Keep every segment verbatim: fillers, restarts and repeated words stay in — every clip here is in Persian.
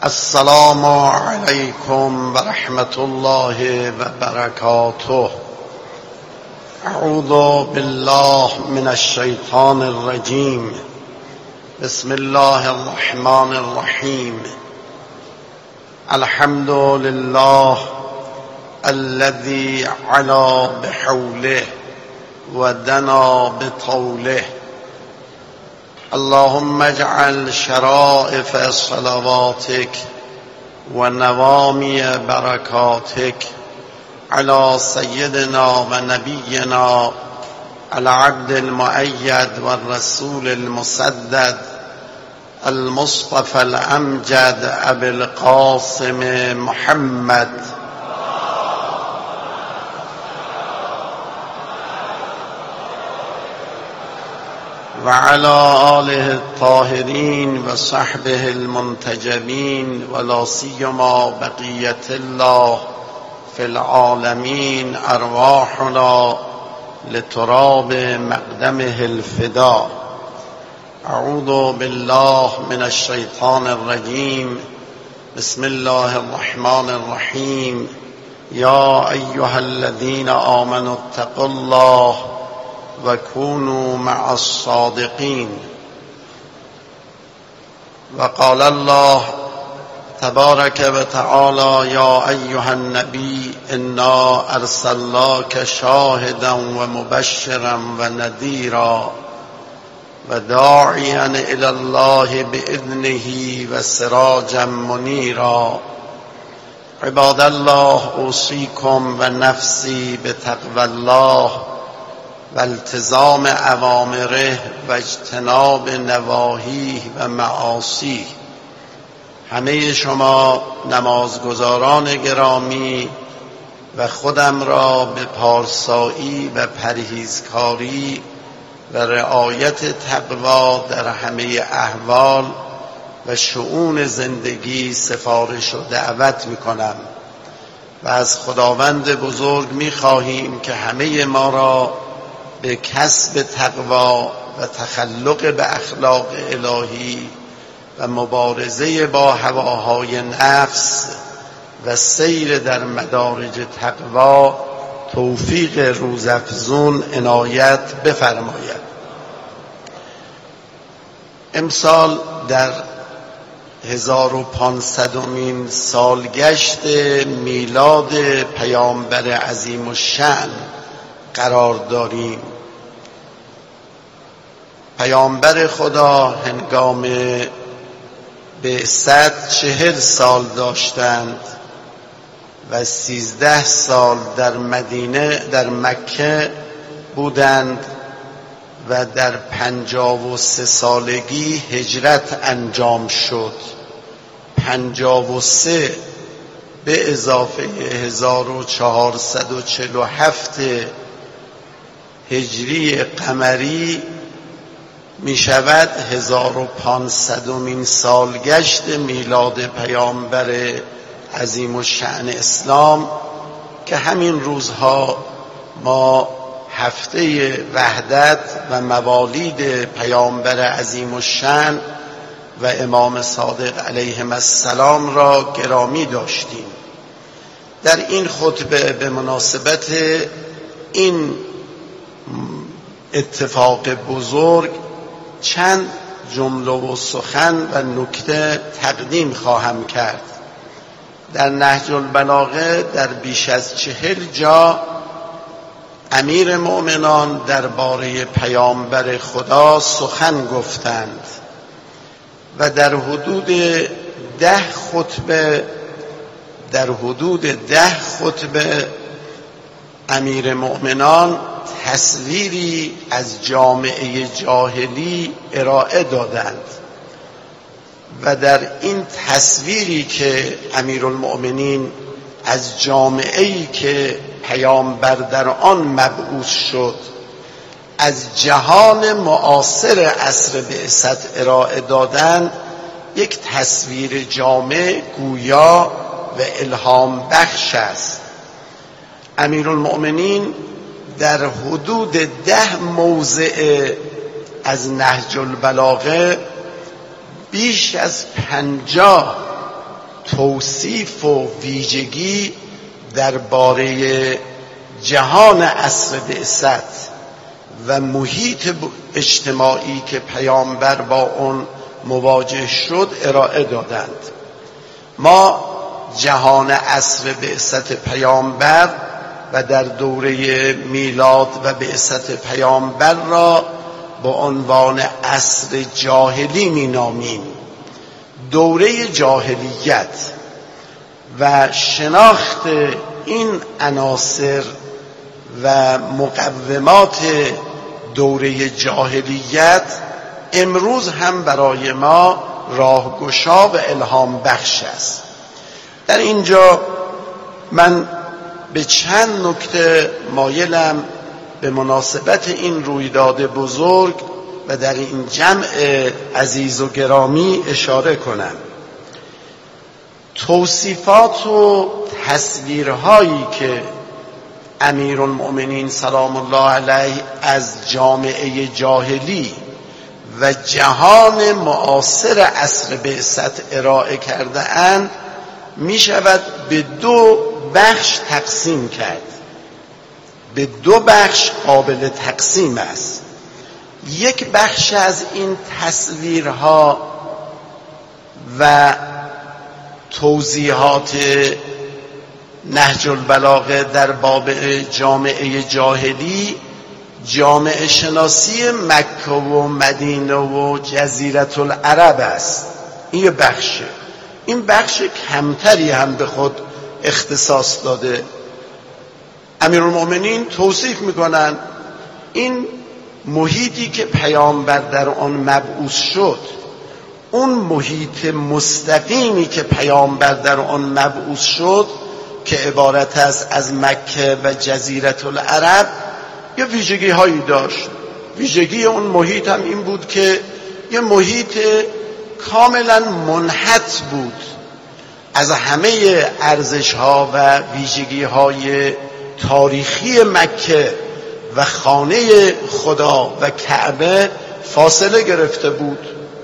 السلام علیکم و رحمت الله و برکاته. اعوذ بالله من الشیطان الرجیم. بسم الله الرحمن الرحیم. الحمد لله الذي علا بحوله و دنا بطوله. اللهم اجعل شرائف صلواتك و نوامی برکاتك على سيدنا و نبينا العبد المؤيد والرسول المسدد المصطفى الأمجد أبي القاسم محمد و على آله الطاهرين و صحبه المنتجبين و لا سيما بقية الله في العالمين. ارواحنا لتراب مقدمه الفداء. اعوذ بالله من الشيطان الرجيم. بسم الله الرحمن الرحيم. يا أيها الذين آمنوا اتقوا الله و كونوا مع الصادقين. و قال الله تبارك و تعالى يا أيها النبي إنا أرسلناك شاهدا و مبشرا و نذيرا و داعيا إلى الله بإذنه و سراجا منيرا. عباد الله أوصيكم و نفسي بتقوى الله و التزام اوامره و اجتناب نواهیه و معاصیه. همه شما نمازگزاران گرامی و خودم را به پارسایی و پرهیزکاری و رعایت تقوا در همه احوال و شؤون زندگی سفارش و دعوت می کنم و از خداوند بزرگ می خواهیم که همه ما را به کسب تقوا و تخلق به اخلاق الهی و مبارزه با هواهای نفس و سیر در مدارج تقوا توفیق روزافزون عنایت بفرماید. امسال در هزار و پانصدمین سالگشت میلاد پیامبر عظیم الشأن قرار داریم. پیامبر خدا هنگام بعثت چهل سال داشتند و سیزده سال در مدینه در مکه بودند و در پنجاه و سه سالگی هجرت انجام شد. پنجاه و سه به اضافه هزار و چهارصد و چهل و هفت هجری قمری می شود هزار و پانصدمین سالگشت میلاد پیامبر عظیم الشأن اسلام که همین روزها ما هفته وحدت و موالید پیامبر عظیم الشأن و امام صادق علیهم السلام را گرامی داشتیم. در این خطبه به مناسبت این اتفاق بزرگ چند جمله و سخن و نکته تقدیم خواهم کرد. در نهج البلاغه در بیش از چهل جا امیر مؤمنان درباره پیامبر خدا سخن گفتند و در حدود ده خطبه در حدود ده خطبه امیر مؤمنان تصویری از جامعه جاهلی ارائه دادند و در این تصویری که امیرالمؤمنین از جامعه‌ای که پیامبر در آن مبعوث شد از جهان معاصر عصر بعثت ارائه دادند، یک تصویر جامع گویا و الهام بخش است. امیرالمؤمنین در حدود ده موضع از نهج البلاغه بیش از پنجاه توصیف و ویژگی درباره جهان عصر بعثت و محیط اجتماعی که پیامبر با اون مواجه شد ارائه دادند. ما جهان عصر بعثت پیامبر و در دوره میلاد و بعثت پیامبر را به عنوان عصر جاهلی می نامیم. دوره جاهلیت و شناخت این عناصر و مقومات دوره جاهلیت امروز هم برای ما راهگشا و الهام بخش است. در اینجا من به چند نکته مایلم به مناسبت این رویداد بزرگ و در این جمع عزیز و گرامی اشاره کنم. توصیفات و تصویرهایی که امیرالمؤمنین سلام الله علیه از جامعه جاهلی و جهان معاصر عصر بعثت ارائه کرده اند می شود به دو بخش تقسیم کرد. به دو بخش قابل تقسیم است. یک بخش از این تصویرها و توضیحات نهج البلاغه در باب جامعه جاهلی جامعه شناسی مکه و مدینه و جزیره العرب است. این یه بخشه. این بخش کمتری هم به خود اختصاص داده. امیرالمؤمنین توصیف میکنن این محیطی که پیامبر در آن مبعوث شد، اون محیط مستقیمی که پیامبر در آن مبعوث شد که عبارت است از مکه و جزیره العرب، یه ویژگی هایی داشت. ویژگی اون محیط هم این بود که یه محیط کاملا منحط بود از همه ارزش ها و ویژگی های تاریخی مکه و خانه خدا و کعبه فاصله گرفته بود.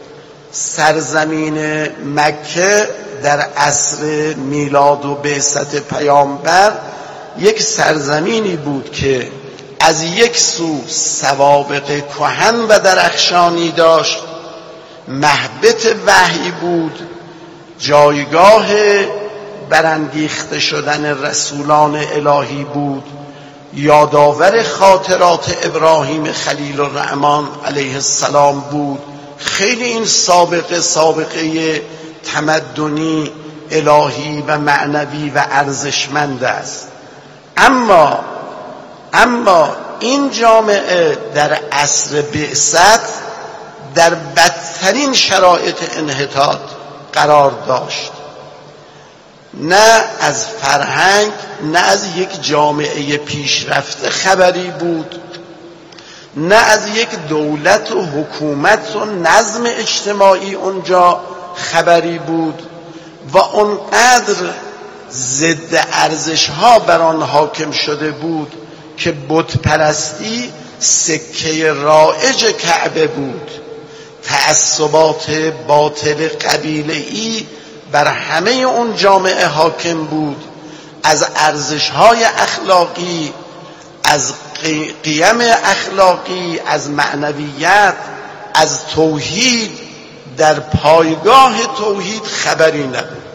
سرزمین مکه در عصر میلاد و بعثت پیامبر یک سرزمینی بود که از یک سو سوابق کهن و درخشانی داشت، مهبط وحی بود، جایگاه برانگیخته شدن رسولان الهی بود، یادآور خاطرات ابراهیم خلیل الرحمن علیه السلام بود. خیلی این سابقه سابقه تمدنی الهی و معنوی و ارزشمند است. اما اما این جامعه در عصر بعثت در بدترین شرایط انحطاط قرار داشت. نه از فرهنگ، نه از یک جامعه پیشرفته خبری بود، نه از یک دولت و حکومت و نظم اجتماعی اونجا خبری بود و اونقدر ضد ارزش ها بر آن حاکم شده بود که بت پرستی سکه رایج کعبه بود. تعصبات باطل قبیله‌ای بر همه اون جامعه حاکم بود. از ارزش‌های اخلاقی، از قیم اخلاقی، از معنویت، از توحید در پایگاه توحید خبری نبود.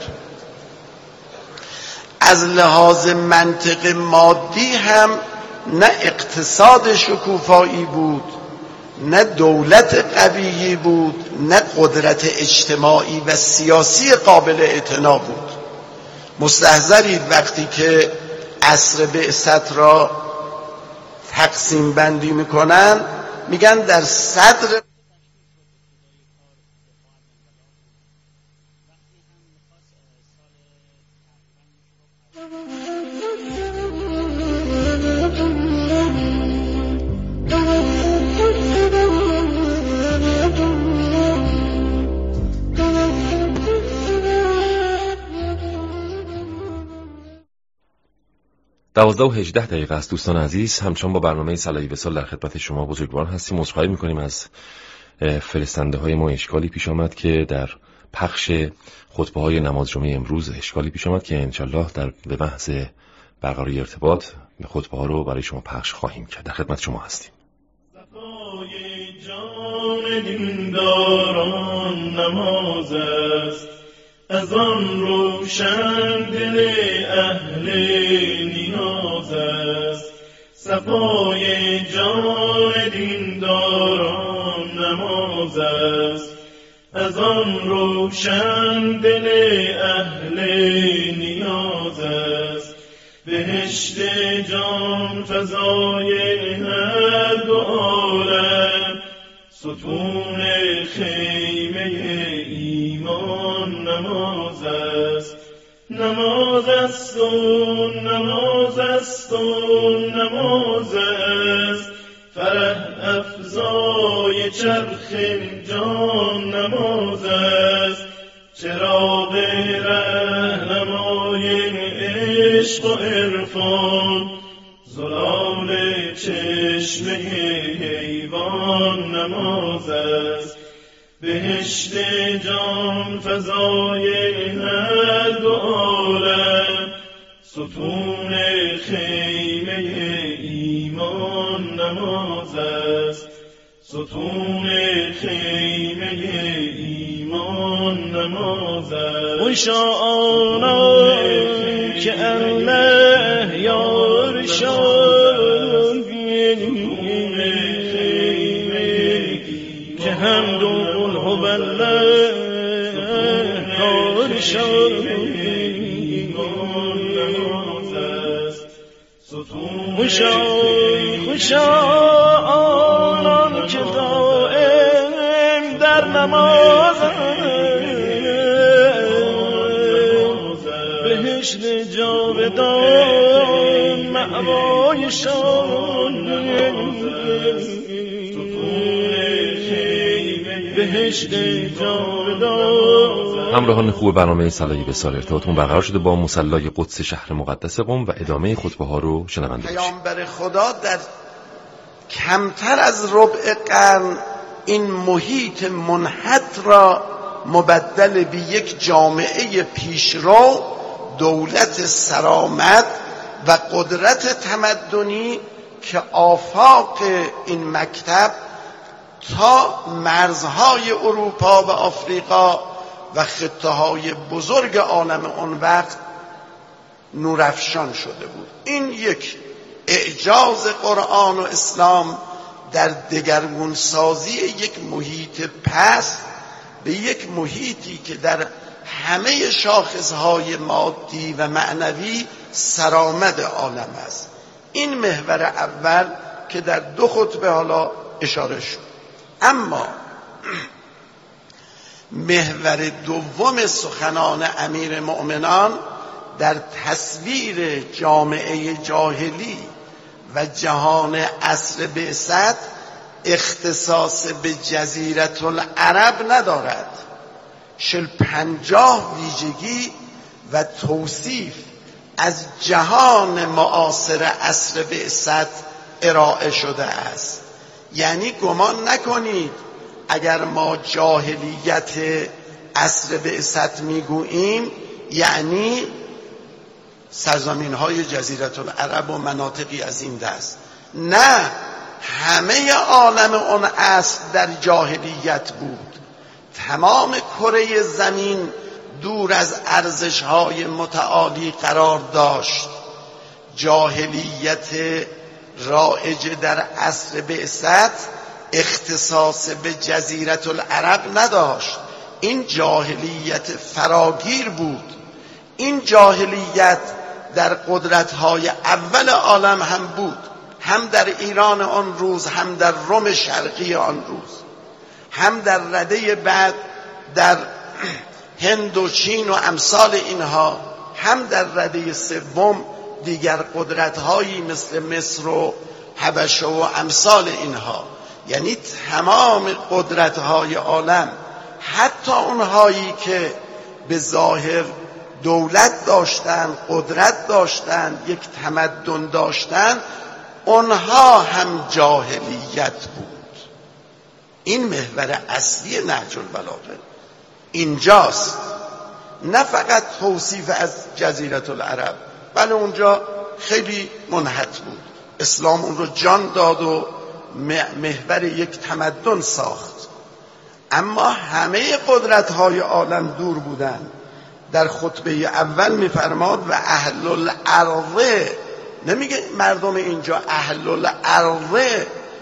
از لحاظ منطق مادی هم نه اقتصاد شکوفایی بود، نه دولت قوی بود، نه قدرت اجتماعی و سیاسی قابل اعتنا بود. مستحضرید وقتی که عصر بعثت را تقسیم بندی میکنن میگن در صدر دوازده و هجده دقیقه است. دوستان عزیز، همچنان با برنامه صلایی وصال در خدمت شما بزرگواران هستیم. عذرخواهی میکنیم از فرستنده های ما. اشکالی پیش آمد که در پخش خطبه های نماز جمعه امروز اشکالی پیش آمد که انشالله در به محض برقراری ارتباط خطبه ها رو برای شما پخش خواهیم کرد. در خدمت شما هستیم. صفای جان دینداران نماز است، از آن روشن دل اهل نیاز است. صفای جان دینداران نماز است، از آن روشن دل اهل نیاز است. بهشت جان فضای هر دو عالم، ستون خیمه ایمان نماز است. نماز است و نماز است و نماز است، فرح افزای چرخ جان نماز است. چراغ رهنمای عشق و عرفان، زلال چشمه حیوان نماز است. بهشت جان فضای هر دو عالم، ستون خیمه ایمان نماز است. ستون خیمه ایمان نماز است. خوشانا که الله یارشان که هم دون هو بالله یارشان خوشا خوشا آنان که دائم در نماز بهشت جاودان مأوایشان بهشت جاودان. همراهان خوب برنامه صلایی به سال ارتباطمون برقرار شده با مصلی قدس شهر مقدس قم و ادامه خطبه ها رو شنونده باشید. پیامبر خدا در کمتر از ربع قرن این محیط منحط را مبدل به یک جامعه پیشرو، دولت سرآمد و قدرت تمدنی که آفاق این مکتب تا مرزهای اروپا و آفریقا و خطه‌های بزرگ عالم آن وقت نورافشان شده بود. این یک اعجاز قرآن و اسلام در دگرگون سازی یک محیط پست به یک محیطی که در همه شاخصهای مادی و معنوی سرآمد عالم است. این محور اول که در دو خطبه حالا اشاره شد. اما محور دوم سخنان امیر مؤمنان در تصویر جامعه جاهلی و جهان عصر بعثت اختصاص به جزیره العرب ندارد. شل پنجاه ویژگی و توصیف از جهان معاصر عصر بعثت ارائه شده است. یعنی گمان نکنید اگر ما جاهلیت عصر بعثت میگوییم یعنی سرزمین های جزیره العرب و مناطقی از این دست. نه، همه عالم اون عصر در جاهلیت بود. تمام کره زمین دور از ارزش های متعالی قرار داشت. جاهلیت رایج در عصر بعثت اختصاص به جزیره العرب نداشت. این جاهلیت فراگیر بود. این جاهلیت در قدرت‌های اول عالم هم بود، هم در ایران آن روز، هم در روم شرقی آن روز، هم در رده بعد در هند و چین و امثال اینها، هم در رده سوم دیگر قدرت‌هایی مثل مصر و حبشه و امثال اینها. یعنی تمام قدرت‌های عالم، حتی اونهایی که به ظاهر دولت داشتند، قدرت داشتند، یک تمدن داشتند، اونها هم جاهلیت بود. این محور اصلی نهج البلاغه. اینجاست، نه فقط توصیف از جزیره العرب، بله اونجا خیلی منحط بود، اسلام اون رو جان داد و محور یک تمدن ساخت، اما همه قدرت‌های عالم دور بودن. در خطبه اول میفرماد و اهل الارض، نمیگه مردم اینجا، اهل الارض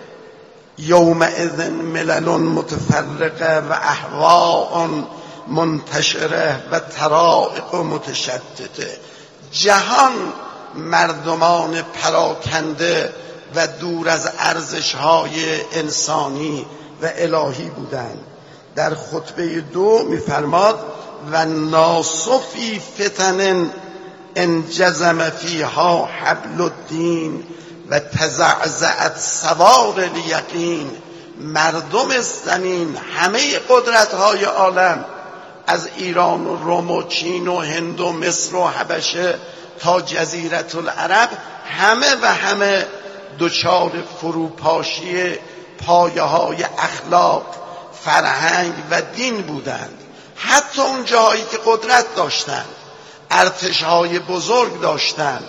یومئذ ملل متفرقه و اهواء منتشره و طرائق متشتته. جهان مردمان پراکنده و دور از ارزش‌های انسانی و الهی بودند. در خطبه دو میفرماد و ناس فی فتن انجزم فیها حبل الدین و تزعزعت سوار الیقین. مردم زمین، همه قدرت‌های عالم، از ایران و روم و چین و هند و مصر و حبشه تا جزیره العرب، همه و همه دچار فروپاشی پایه‌های اخلاق، فرهنگ و دین بودند. حتی اون جایی که قدرت داشتند، ارتش‌های بزرگ داشتند،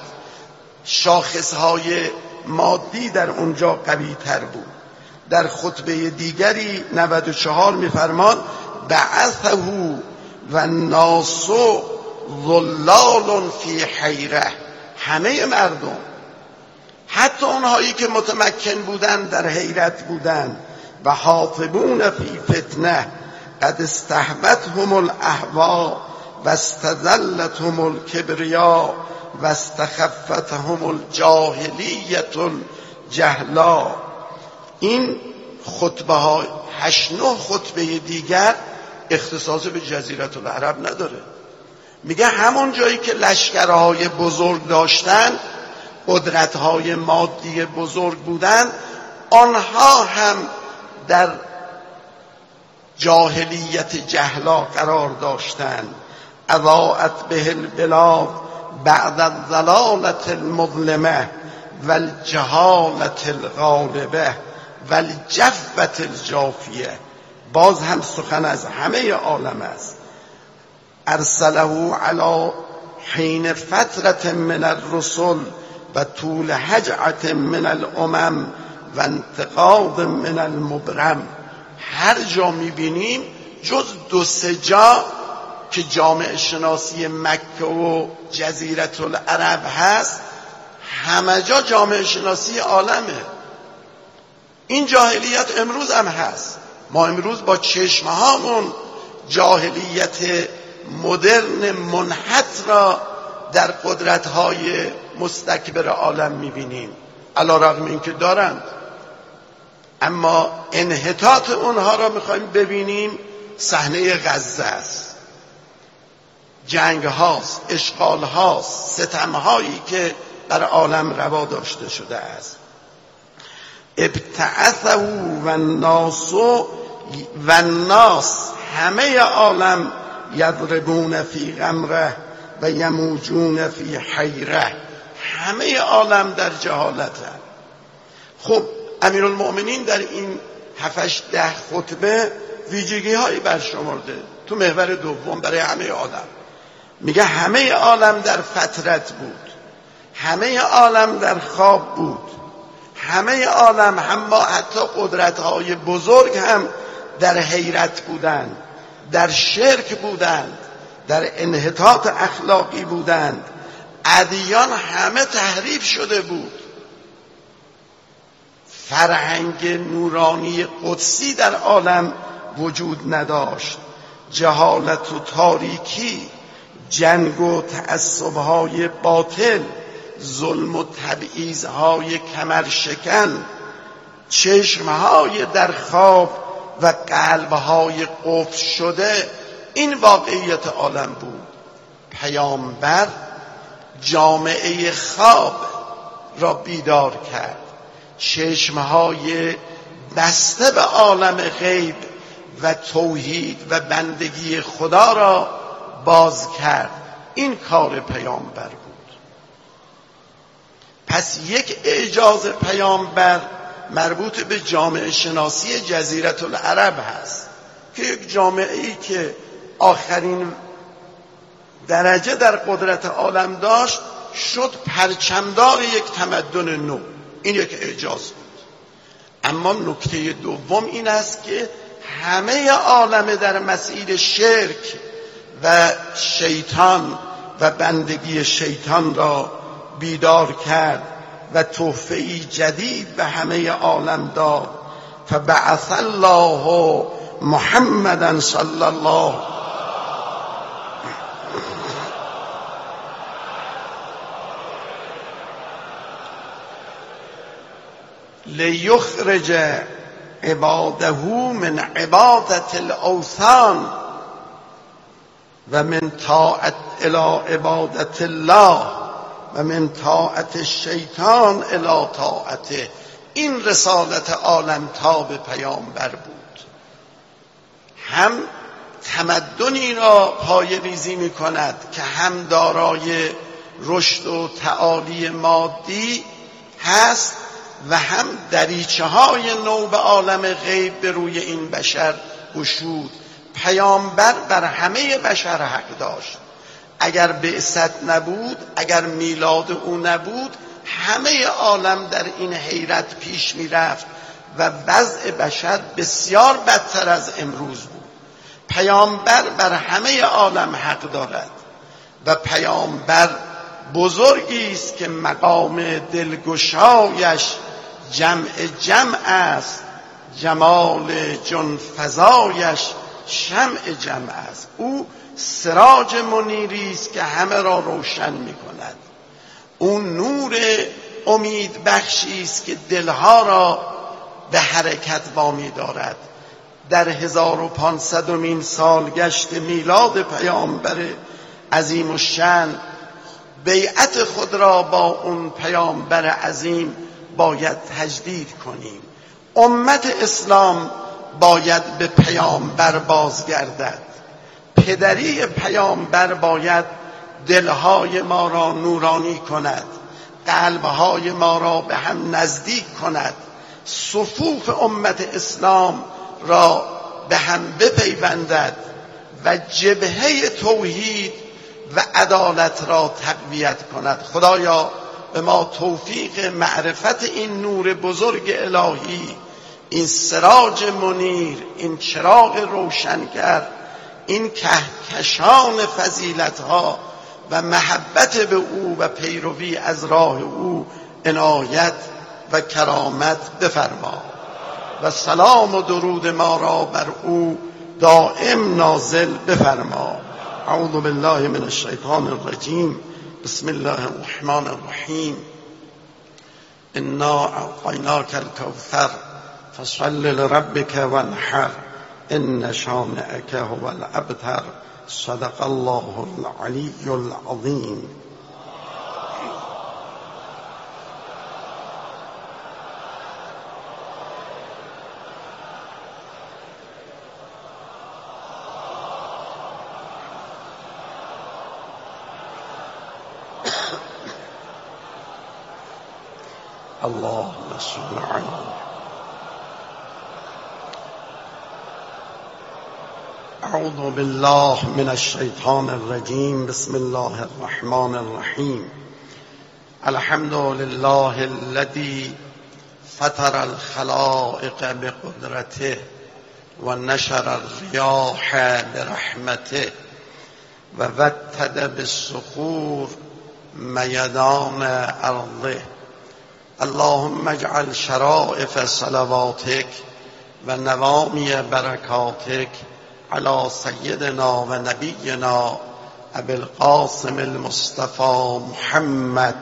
شاخص‌های مادی در اونجا قوی تر بود. در خطبه دیگری نود و چهار می‌فرماد بعثه و الناس ظلال فی حیره. همه مردم، حتی اونهایی که متمکن بودند، در حیرت بودند. و حاطبون فی فتنه قد استهوتهم الاهوا و استذلتهم الکبریا و استخفتهم الجاهلیت الجهلا. این خطبه ها، هشت نه خطبه دیگر اختصاص به جزیره العرب نداره. میگه همون جایی که لشکرهای بزرگ داشتن، قدرتهای مادی بزرگ بودن، آنها هم در جاهلیت جهلا قرار داشتند. اضاءت به البلاد بعد الضلالة المظلمه و الجهالة الغالبه و الجفوة الجافیه. باز هم سخن از همه عالم است. ارسله علی حین فترة من الرسل و طول هجعة من الامم و انتقاد من المبرم. هر جا میبینیم جز دو سه جا که جامعه شناسی مکه و جزیره العرب هست، همه جا جامعه شناسی عالمه. این جاهلیت امروز هم هست. ما امروز با چشمهامون جاهلیت مدرن منحط را در قدرت‌های مستکبر عالم می‌بینیم، علی رغم اینکه دارند، اما انحطاط اونها را می‌خوایم ببینیم. صحنه غزه است، جنگ هاست، اشغال هاست، ستم هایی که در عالم روا داشته شده است. ابتعثه و الناس و الناس، همه عالم یضربون فی غمره و یموجون فی حیره. همه عالم در جهالتند. خب امیرالمؤمنین در این هفتش ده خطبه ویژگی هایی برشمرده. تو محور دوم برای همه عالم میگه همه عالم در فترت بود، همه عالم در خواب بود، همه عالم، هم حتی قدرت‌های بزرگ هم در حیرت بودند، در شرک بودند، در انحطاط اخلاقی بودند. ادیان همه تحریف شده بود. فرهنگ نورانی قدسی در عالم وجود نداشت. جهالت و تاریکی، جنگ و تعصب‌های باطل، ظلم و تبعیض‌های کمرشکن، چشم‌های در خواب و قلب‌های قفل شده، این واقعیت عالم بود. پیامبر جامعه خواب را بیدار کرد، چشم‌های بسته به عالم غیب و توحید و بندگی خدا را باز کرد. این کار پیامبر بود. پس یک اعجاز پیامبر مربوط به جامعه شناسی جزیره العرب هست که یک جامعه‌ای که آخرین درجه در قدرت عالم داشت، شد پرچمدار یک تمدن نو. این یک اعجاز بود. اما نکته دوم این است که همه عالم در مسیر شرک و شیطان و بندگی شیطان را بیدار کرد و تحفه‌ای جدید به همه عالم داد. فبعث الله محمدا صلی الله لیخرج عباده من عبادت الاوثان و من طاعت الی عبادت الله و من طاعت الشیطان الی طاعته. این رسالت عالم تاب پیامبر بود. هم تمدنی را پای ریزی می کند که هم دارای رشد و تعالی مادی هست و هم دریچه های نو به عالم غیب به روی این بشر گشود. پیامبر بر همه بشر حق داشت. اگر بعثت نبود، اگر میلاد او نبود، همه عالم در این حیرت پیش می رفت و وضع بشر بسیار بدتر از امروز بود. پیامبر بر همه عالم حق دارد و پیامبر بزرگی است که مقام دلگشایش جمع جمع است، جمال جان فزایش شمع جمع است. او سراج منیری است که همه را روشن می کند. او نور امید بخشی است که دلها را به حرکت وامی دارد. در هزار و پانصدمین سالگشت میلاد پیامبر عظیم الشأن بیعت خود را با اون پیامبر عظیم باید تجدید کنیم. امت اسلام باید به پیامبر بازگردد. پدری پیامبر باید دلهای ما را نورانی کند، قلبهای ما را به هم نزدیک کند، صفوف امت اسلام را به هم بپیوندد و جبهه توحید و عدالت را تقویت کند. خدایا به ما توفیق معرفت این نور بزرگ الهی، این سراج منیر، این چراغ روشنگر، این کهکشان فضیلت‌ها و محبت به او و پیروی از راه او عنایت و کرامت بفرما و سلام و درود ما را بر او دائم نازل بفرما. اعوذ بالله من الشیطان الرجیم. بسم الله الرحمن الرحیم. انا اعطیناک الکوثر فصل لربک وانحر ان شانئک هو الابتر. صدق الله العلی العظیم. اللهم صل علیه. اعوذ بالله من الشیطان الرجیم. بسم الله الرحمن الرحیم. الحمد لله الذي فطر الخلائق بقدرته و نشر الریاح برحمته و وتد بالصخور میدان ارضه. اللهم اجعل شرائف صلواتك و نوامی برکاتك على سیدنا و نبینا ابی القاسم المصطفى محمد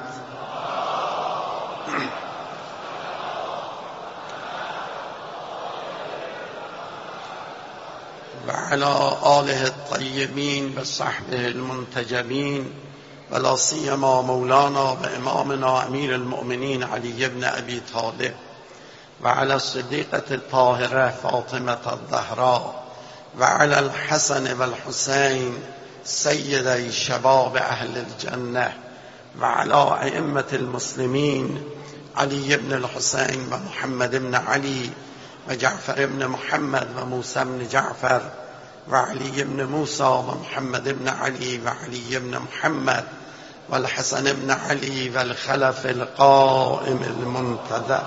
و على آله الطیبین و صحبه المنتجبین و لا سیما مولانا و امامنا امیر المؤمنین علی بن ابی طالب و علی الصدیقة الطاهرة فاطمة الزهراء و علی الحسن و الحسین سیدی شباب اهل الجنه و علی ائمة المسلمین علی بن الحسین و محمد بن علی و جعفر بن محمد و موسی بن جعفر وعلي بن موسى ومحمد بن علي وعلي بن محمد والحسن بن علي والخلف القائم المنتظر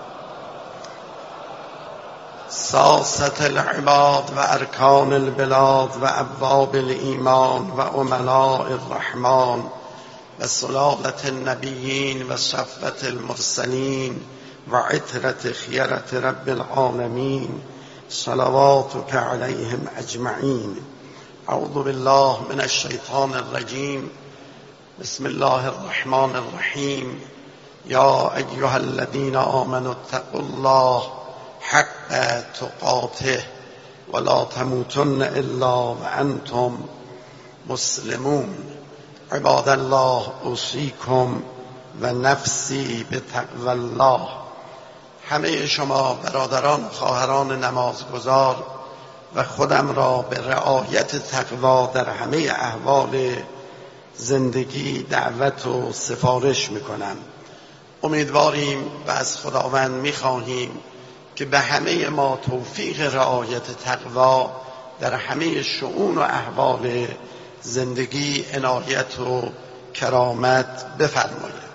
ساسة العباد وأركان البلاد وأبواب الإيمان وأملاء الرحمن وسلالة النبيين وصفوة المرسلين وعترة خيرة رب العالمين صلواتك عليهم أجمعين. أعوذ بالله من الشيطان الرجيم. بسم الله الرحمن الرحيم. يا أيها الذين آمنوا اتقوا الله حق تقاته ولا تموتن إلا وأنتم مسلمون. عباد الله اوصیکم و نفسی به تقوی الله. همه شما برادران و خواهران نمازگزار و خودم را به رعایت تقوی در همه احوال زندگی دعوت و سفارش میکنم. امیدواریم و از خداوند میخواهیم که به همه ما توفیق رعایت تقوی در همه شؤون و احوال زندگی عنایت و کرامت بفرماید.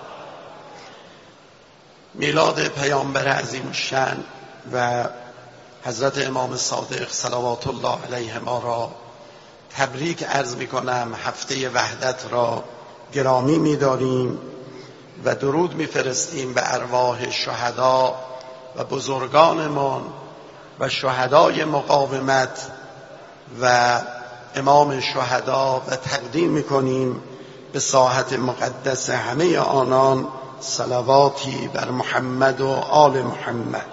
میلاد پیامبر عظیم الشأن و حضرت امام صادق صلوات الله علیهما را تبریک عرض می کنم. هفته وحدت را گرامی می داریم و درود می فرستیم به ارواح شهدا و بزرگانمان و شهدای مقاومت و امام شهدا و تقدیم می کنیم به ساحت مقدس همه آنان صلواتی بر محمد و آل محمد.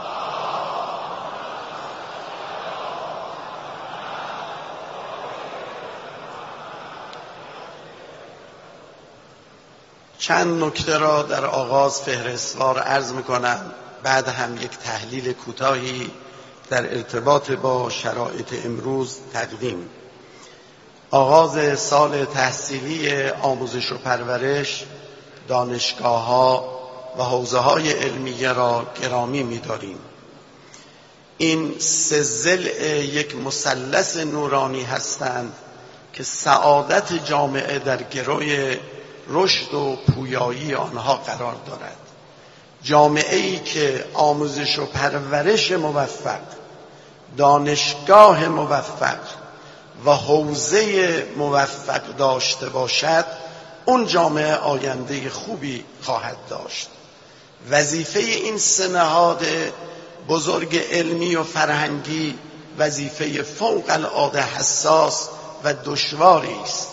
چند نکته را در آغاز فهرستوار عرض می کنم، بعد هم یک تحلیل کوتاهی در ارتباط با شرایط امروز تقدیم. آغاز سال تحصیلی آموزش و پرورش دانشگاه‌ها و حوزه‌های علمیه را گرامی می‌داریم. این سه ضلع یک مثلث نورانی هستند که سعادت جامعه در گروی رشد و پویایی آنها قرار دارد. جامعه‌ای که آموزش و پرورش موفق، دانشگاه موفق و حوزه موفق داشته باشد، اون جامعه آینده خوبی خواهد داشت. وظیفه این سه نهاد بزرگ علمی و فرهنگی وظیفه فوق العاده حساس و دشواری است.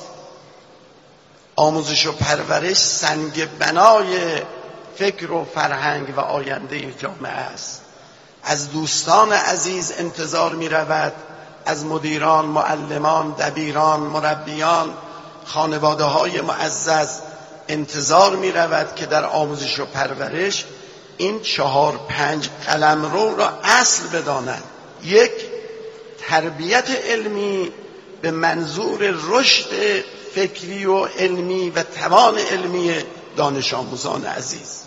آموزش و پرورش سنگ بنای فکر و فرهنگ و آینده جامعه است. از دوستان عزیز انتظار می رود، از مدیران، معلمان، دبیران، مربیان، خانواده های معزز انتظار می رود که در آموزش و پرورش این چهار پنج قلمرو را اصل بدانند. یک، تربیت علمی به منظور رشد فکری و علمی و توان علمی دانش آموزان عزیز.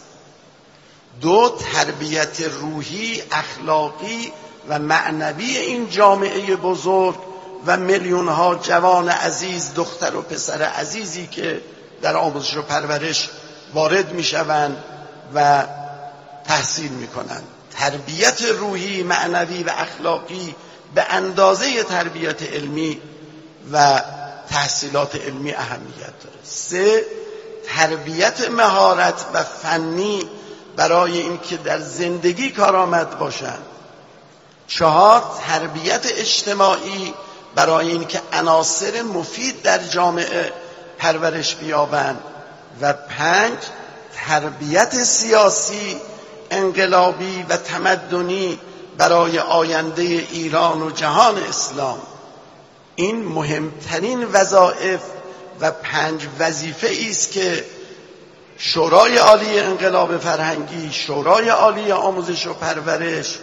دو، تربیت روحی، اخلاقی و معنوی این جامعه بزرگ و میلیون ها جوان عزیز، دختر و پسر عزیزی که در آموزش و پرورش وارد می شوند و تحصیل می کنند. تربیت روحی، معنوی و اخلاقی به اندازه تربیت علمی و تحصیلات علمی اهمیت داره. سه، تربیت مهارت و فنی برای اینکه در زندگی کارآمد باشند. چهار، تربیت اجتماعی برای اینکه عناصر مفید در جامعه پرورش بیابند. و پنج، تربیت سیاسی، انقلابی و تمدنی برای آینده ایران و جهان اسلام. این مهمترین وظایف و پنج وظیفه است که شورای عالی انقلاب فرهنگی، شورای عالی آموزش و پرورش،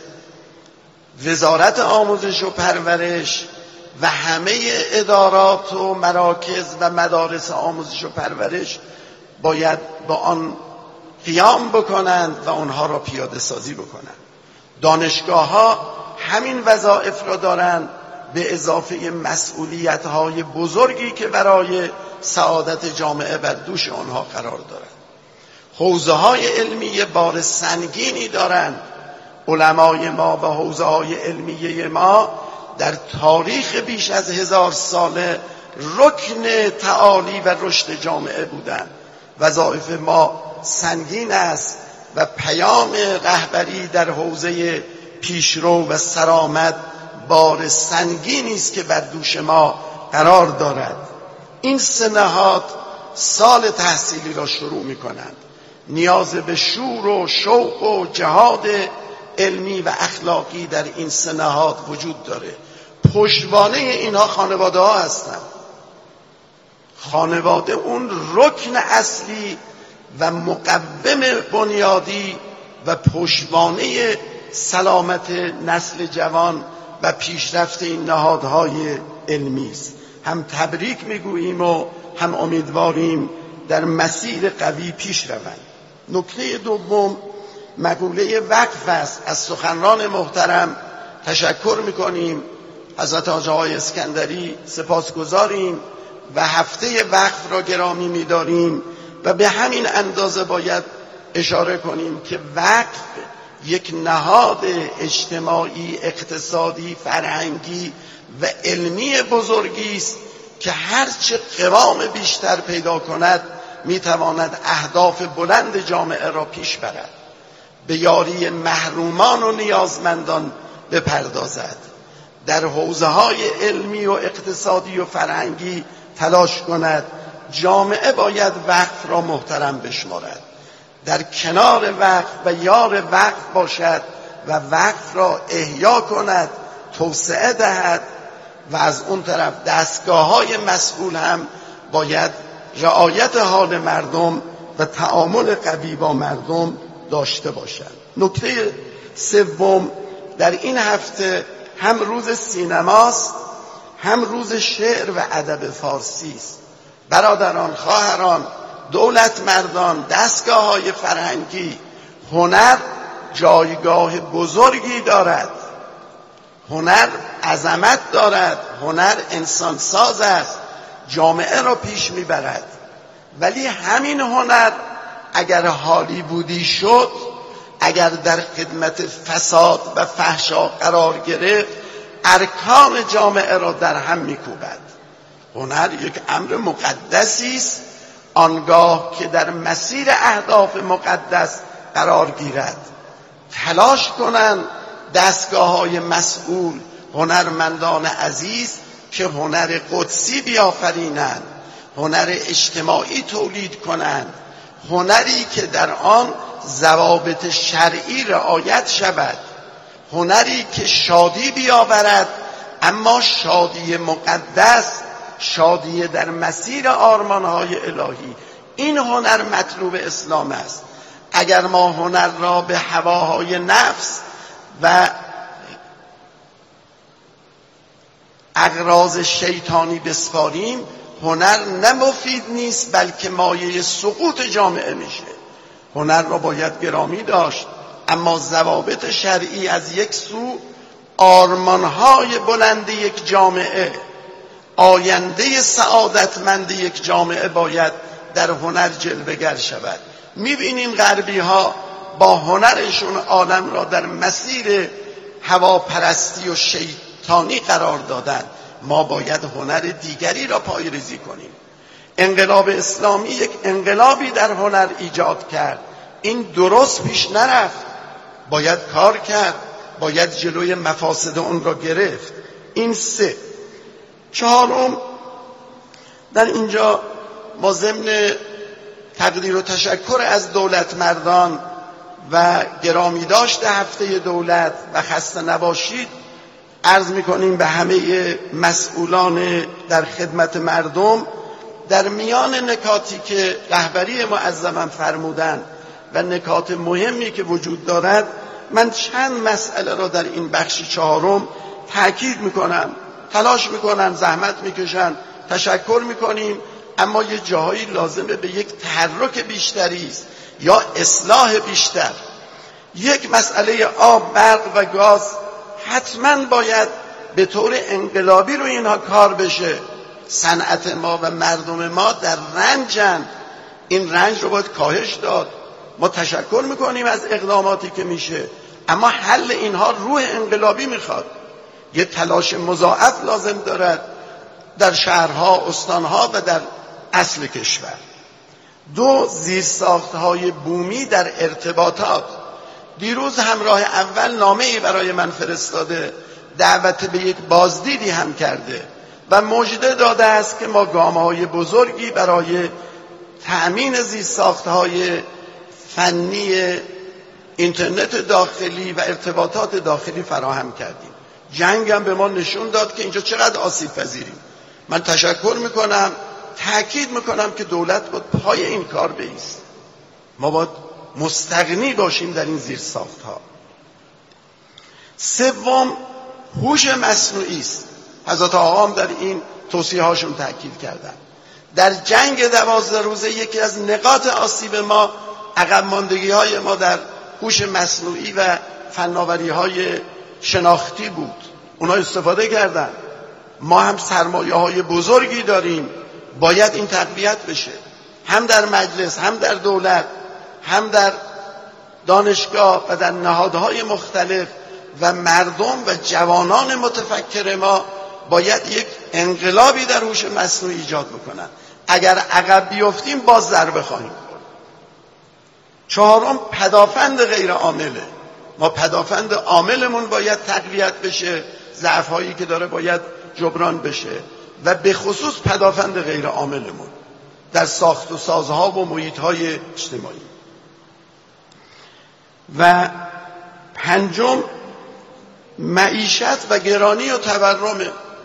وزارت آموزش و پرورش و همه ادارات و مراکز و مدارس آموزش و پرورش باید با آن قیام بکنند و آنها را پیاده سازی بکنند. دانشگاه ها همین وظایف را دارند به اضافه مسئولیت‌های بزرگی که برای سعادت جامعه بر دوش آنها قرار دارد. حوزه‌های علمی بار سنگینی دارند. علمای ما و حوزه‌های علمیه ما در تاریخ بیش از هزار ساله رکن تعالی و رشد جامعه بودند. وظایف ما سنگین است و پیام رهبری در حوزه پیشرو و سرآمد بار سنگینی است که بر دوش ما قرار دارد. این سه نهاد سال تحصیلی را شروع می‌کنند. نیاز به شور و شوق و جهاد علمی و اخلاقی در این سه نهاد وجود داره. پشتوانه اینها خانواده ها هستند. خانواده اون رکن اصلی و مقوم بنیادی و پشتوانه سلامت نسل جوان و پیشرفت این نهادهای علمی است. هم تبریک میگوییم و هم امیدواریم در مسیر قوی پیش روند. نکته دوم مقوله وقف است. از سخنران محترم تشکر میکنیم. حضرت حاج آقای اسکندری سپاسگزاریم و هفته وقف را گرامی می‌داریم و به همین اندازه باید اشاره کنیم که وقف یک نهاد اجتماعی، اقتصادی، فرهنگی و علمی بزرگی است که هرچه قوام بیشتر پیدا کند می‌تواند اهداف بلند جامعه را پیش برد، به یاری محرومان و نیازمندان بپردازد، در حوزه‌های علمی و اقتصادی و فرهنگی تلاش کند. جامعه باید وقف را محترم بشمارد، در کنار وقف و یار وقف باشد و وقف را احیا کند، توسعه دهد و از اون طرف دستگاه‌های مسئول هم باید رعایت حال مردم و تعامل قوی با مردم داشته باشند. نکته سوم، در این هفته هم روز سینماست هم روز شعر و ادب فارسی است. برادران، خواهران، دولت مردان، دستگاه های فرهنگی، هنر جایگاه بزرگی دارد. هنر عظمت دارد. هنر انسان ساز است، جامعه را پیش میبرد. ولی همین هنر اگر هالیوودی شد، اگر در خدمت فساد و فحشا قرار گرفت، ارکان جامعه را در هم میکوبد. هنر یک امر مقدسی است، آنگاه که در مسیر اهداف مقدس قرار گیرد. تلاش کنند دستگاه‌های مسئول، هنرمندان عزیز، که هنر قدسی بیافرینند، هنر اجتماعی تولید کنند، هنری که در آن ضوابط شرعی رعایت شود، هنری که شادی بیاورد، اما شادی مقدس، شادی در مسیر آرمانهای الهی. این هنر مطلوب اسلام است. اگر ما هنر را به هواهای نفس و اغراض شیطانی بسپاریم، هنر نه مفید نیست بلکه مایه سقوط جامعه میشه. هنر را باید گرامی داشت، اما ضوابط شرعی از یک سو، آرمانهای بلند یک جامعه، آینده سعادتمند یک جامعه باید در هنر جلوه‌گر شود. میبینیم غربی ها با هنرشون عالم را در مسیر هواپرستی و شیطانی قرار دادن. ما باید هنر دیگری را پایه‌ریزی کنیم. انقلاب اسلامی یک انقلابی در هنر ایجاد کرد. این درست پیش نرفت، باید کار کرد، باید جلوی مفاسد اون را گرفت. این سه. چهارم، در اینجا ما ضمن تقدیر و تشکر از دولت مردان و گرامی داشته هفته دولت و خسته نباشید عرض میکنیم به همه مسئولان در خدمت مردم. در میان نکاتی که رهبری معظمم فرمودن و نکات مهمی که وجود دارد، من چند مسئله را در این بخش چهارم تاکید میکنم. تلاش میکنن، زحمت میکشن، تشکر میکنیم، اما یه جاهایی لازمه به یک تحرک بیشتری است یا اصلاح بیشتر. یک مسئله آب، برق و گاز حتما باید به طور انقلابی روی اینها کار بشه. صنعت ما و مردم ما در رنجن، این رنج رو باید کاهش داد. ما تشکر میکنیم از اقداماتی که میشه، اما حل اینها روح انقلابی میخواد. یه تلاش مضاعف لازم دارد در شهرها، استانها و در اصل کشور. دو، زیرساختهای بومی در ارتباطات. دیروز همراه اول نامه‌ای برای من فرستاده، دعوت به یک بازدیدی هم کرده و مژده داده است که ما گام‌های بزرگی برای تأمین زیرساختهای فنی اینترنت داخلی و ارتباطات داخلی فراهم کردیم. جنگ هم به ما نشون داد که اینجا چقدر آسیب پذیریم. من تشکر میکنم، تأکید میکنم که دولت باید پای این کار بایست. ما باید مستغنی باشیم در این زیرساختها. سوم، هوش مصنوعی است. حضرت آقا هم در این توصیه هاشون تأکید کردن. در جنگ دوازده روزه یکی از نقاط آسیب ما عقب ماندگی های ما در هوش مصنوعی و فناوری های شناختی بود. اونا استفاده کردن. ما هم سرمایه های بزرگی داریم، باید این تقویت بشه، هم در مجلس، هم در دولت، هم در دانشگاه و در نهادهای مختلف و مردم و جوانان متفکر ما باید یک انقلابی در هوش مصنوعی ایجاد بکنن. اگر عقب بیفتیم باز ضربه خواهیم خورد. چهارم، پدافند غیر عامله. ما پدافند عاملمون باید تقویت بشه، ضعف‌هایی که داره باید جبران بشه و به خصوص پدافند غیر عاملمون در ساخت و سازها و محیط‌های اجتماعی. و پنجم، معیشت و گرانی و تورم.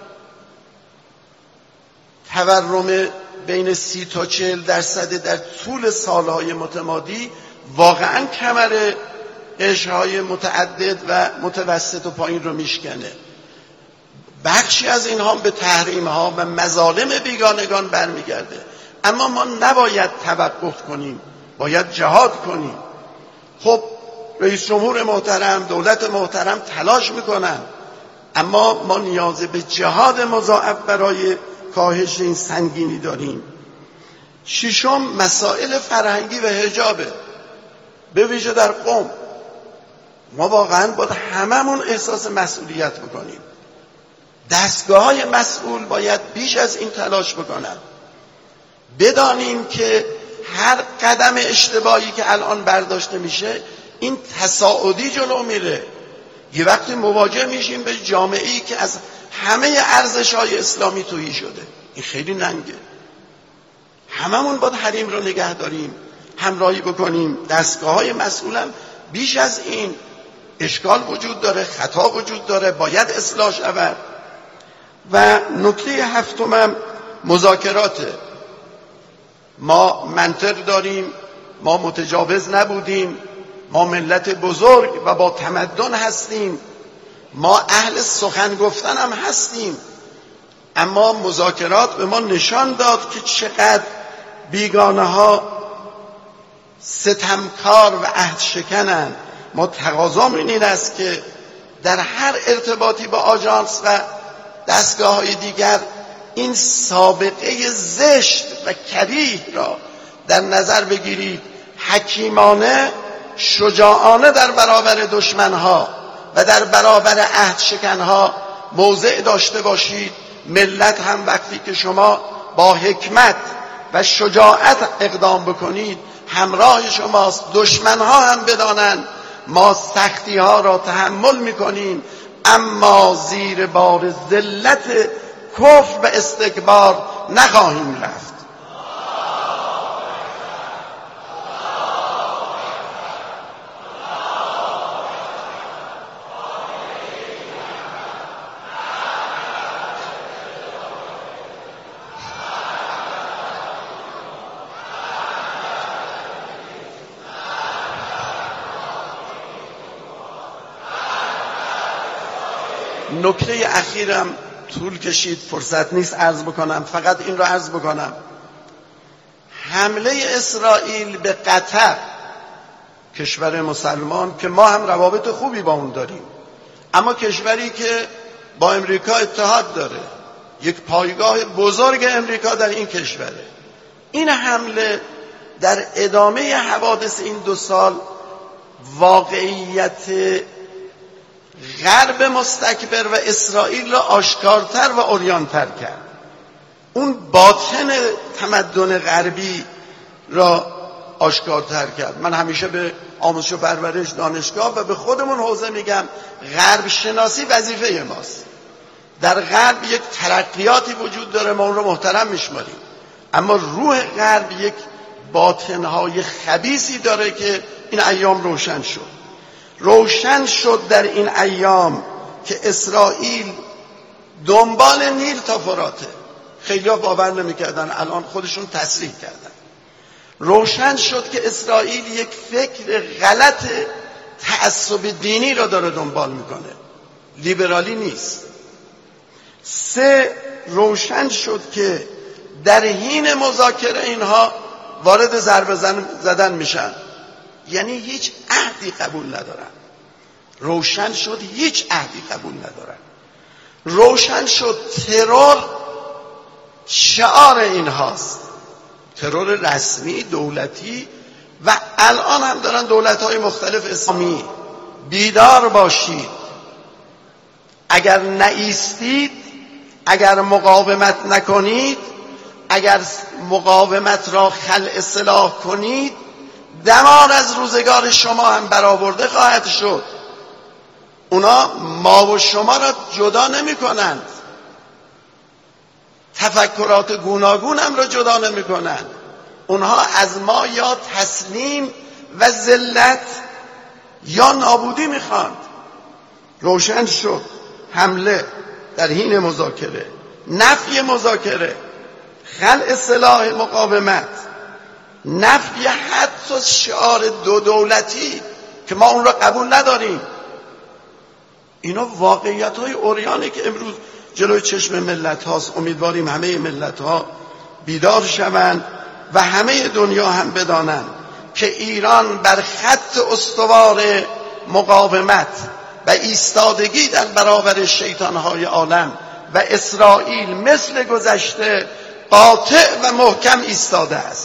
تورم بین سی تا چهل درصد در طول سالهای متمادی واقعا کمر قشرهای متعدد و متوسط و پایین رو میشکنه. بخشی از اینها به تحریم‌ها و مظالم بیگانگان برمیگرده. اما ما نباید توقف کنیم، باید جهاد کنیم. خب رئیس جمهور محترم، دولت محترم تلاش میکنن، اما ما نیاز به جهاد مضاعف برای کاهش این سنگینی داریم. ششم، مسائل فرهنگی و حجابه، به ویژه در قم. ما واقعا باید هممون احساس مسئولیت بکنیم. دستگاه‌های مسئول باید بیش از این تلاش بکنن. بدانیم که هر قدم اشتباهی که الان برداشته میشه این تصاعدی جلو میره. یه وقتی مواجه میشیم به جامعه‌ای که از همه ارزش‌های اسلامی تهی شده. این خیلی ننگه. هممون باید حریم رو نگه داریم، همراهی بکنیم. دستگاه‌های مسئولم بیش از این اشکال وجود داره، خطا وجود داره، باید اصلاح شود. و نکته هفتمم مذاکراته. ما منطق داریم، ما متجاوز نبودیم، ما ملت بزرگ و با تمدن هستیم، ما اهل سخن گفتن هم هستیم، اما مذاکرات به ما نشان داد که چقدر بیگانه ها ستمکار و عهد شکنن. ما تقاضامون این است که در هر ارتباطی با آژانس و دستگاه های دیگر این سابقه زشت و کریه را در نظر بگیرید، حکیمانه، شجاعانه در برابر دشمنها و در برابر عهد شکنها موضع داشته باشید. ملت هم وقتی که شما با حکمت و شجاعت اقدام بکنید همراه شماست. دشمنها هم بدانند ما سختی ها را تحمل میکنیم، اما زیر بار ذلت کفر و استکبار نخواهیم رفت. نکته اخیرم طول کشید، فرصت نیست عرض بکنم، فقط این رو عرض بکنم. حمله اسرائیل به قطر، کشور مسلمان که ما هم روابط خوبی با اون داریم، اما کشوری که با امریکا اتحاد داره، یک پایگاه بزرگ امریکا در این کشوره. این حمله در ادامه حوادث این دو سال واقعیت غرب مستکبر و اسرائیل را آشکارتر و عریان‌تر کرد. اون باطن تمدن غربی را آشکارتر کرد. من همیشه به آموزش و پرورش دانشگاه و به خودمون حوزه میگم غرب شناسی وظیفه ماست. در غرب یک ترقیاتی وجود داره، ما اون رو محترم میشماریم، اما روح غرب یک باطنهای خبیثی داره که این ایام روشن شد. روشن شد در این ایام که اسرائیل دنبال نیل تا فراته. خیلی ها باور نمی‌کردن، الان خودشون تصریح کردن. روشن شد که اسرائیل یک فکر غلط تعصب دینی را داره دنبال میکنه، لیبرالی نیست. سه، روشن شد که در حین مذاکره اینها وارد ضربه زدن میشن، یعنی هیچ عهدی قبول ندارن. روشن شد هیچ عهدی قبول ندارن. روشن شد ترور شعار اینهاست، ترور رسمی دولتی، و الان هم دارن دولت‌های مختلف اسلامی. بیدار باشید، اگر نایستید، اگر مقاومت نکنید، اگر مقاومت را خلع سلاح کنید، دمار از روزگار شما هم برآورده خواهد شد. اونا ما و شما را جدا نمی کنند، تفکرات گوناگون هم را جدا نمی کنند. اونها از ما یا تسلیم و ذلت یا نابودی میخواند. روشن شد حمله در حین مذاکره، نفی مذاکره، خلع سلاح مقاومت، نفی حتی شعار دو دولتی که ما اون را قبول نداریم. اینا واقعیت های عریانی که امروز جلوی چشم ملت هاست. امیدواریم همه ملت ها بیدار شوند و همه دنیا هم بدانند که ایران بر خط استوار مقاومت و ایستادگی در برابر شیطانهای عالم و اسرائیل مثل گذشته قاطع و محکم ایستاده است.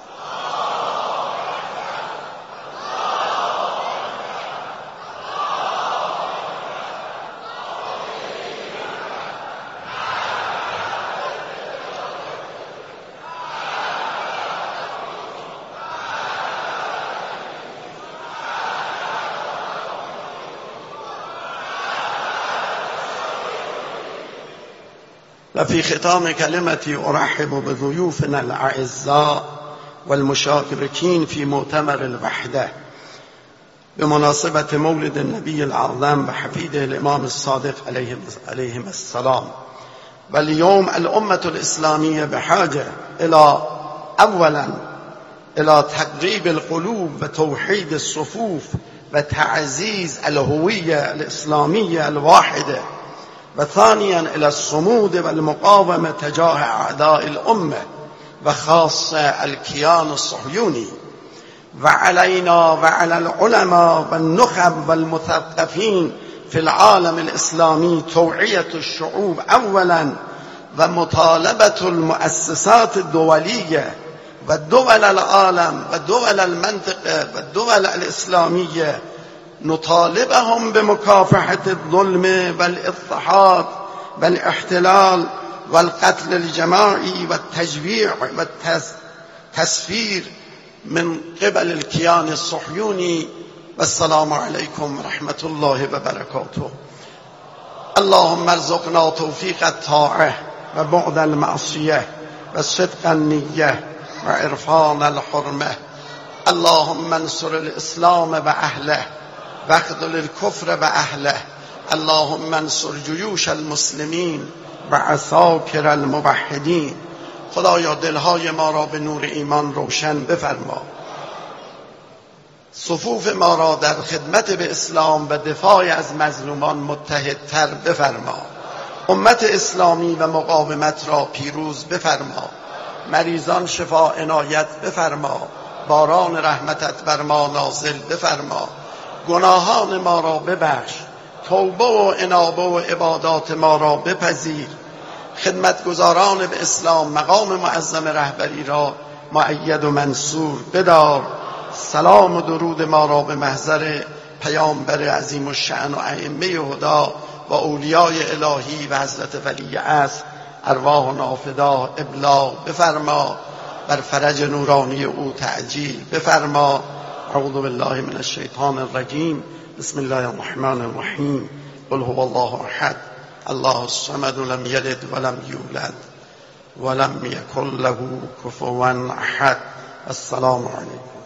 وفي ختام كلمتي أرحب بضيوفنا الأعزاء والمشاركين في مؤتمر الوحدة بمناسبة مولد النبي الأعظم وحفيده الإمام الصادق عليهم السلام. واليوم الأمة الإسلامية بحاجة إلى أولا إلى تقريب القلوب وتوحيد الصفوف وتعزيز الهوية الإسلامية الواحدة، وثانيا إلى الصمود والمقاومة تجاه أعداء الأمة وخاصة الكيان الصهيوني. وعلينا وعلى العلماء والنخب والمثقفين في العالم الإسلامي توعية الشعوب أولا ومطالبة المؤسسات الدولية ودول العالم ودول المنطقة والدول الإسلامية، نطالبهم بمكافحة الظلم والاضطهاد والاحتلال والقتل الجماعي والتجويع والتسفير من قبل الكيان الصهيوني. والسلام عليكم ورحمة الله وبركاته. اللهم ارزقنا توفيق الطاعة وبعد المعصية وصدق النية وعرفان الحرمة. اللهم انصر الإسلام وأهله واخذل الكفر وأهله. اللهم انصر جيوش المسلمين وعساكر الموحدين. خدایا دلهای ما را به نور ایمان روشن بفرما، صفوف ما را در خدمت به اسلام و دفاع از مظلومان متحدتر بفرما، امت اسلامی و مقاومت را پیروز بفرما، مریضان شفا عنایت بفرما، باران رحمتت بر ما نازل بفرما، گناهان ما را ببخش، توبه و انابه و عبادات ما را بپذیر. خدمتگزاران به اسلام مقام معظم رهبری را مؤید و منصور بدار. سلام و درود ما را به محضر پیامبر عظیم الشأن و ائمه هدا و اولیای الهی و حضرت ولی عصر ارواح و نافدا ابلاغ بفرما. بر فرج نورانی او تعجیل بفرما. اعوذ بالله من الشیطان الرجیم. بسم الله الرحمن الرحیم. قل هو الله احد الله الصمد لم یلد ولم یولد ولم یکن له کفوا احد. السلام علیکم.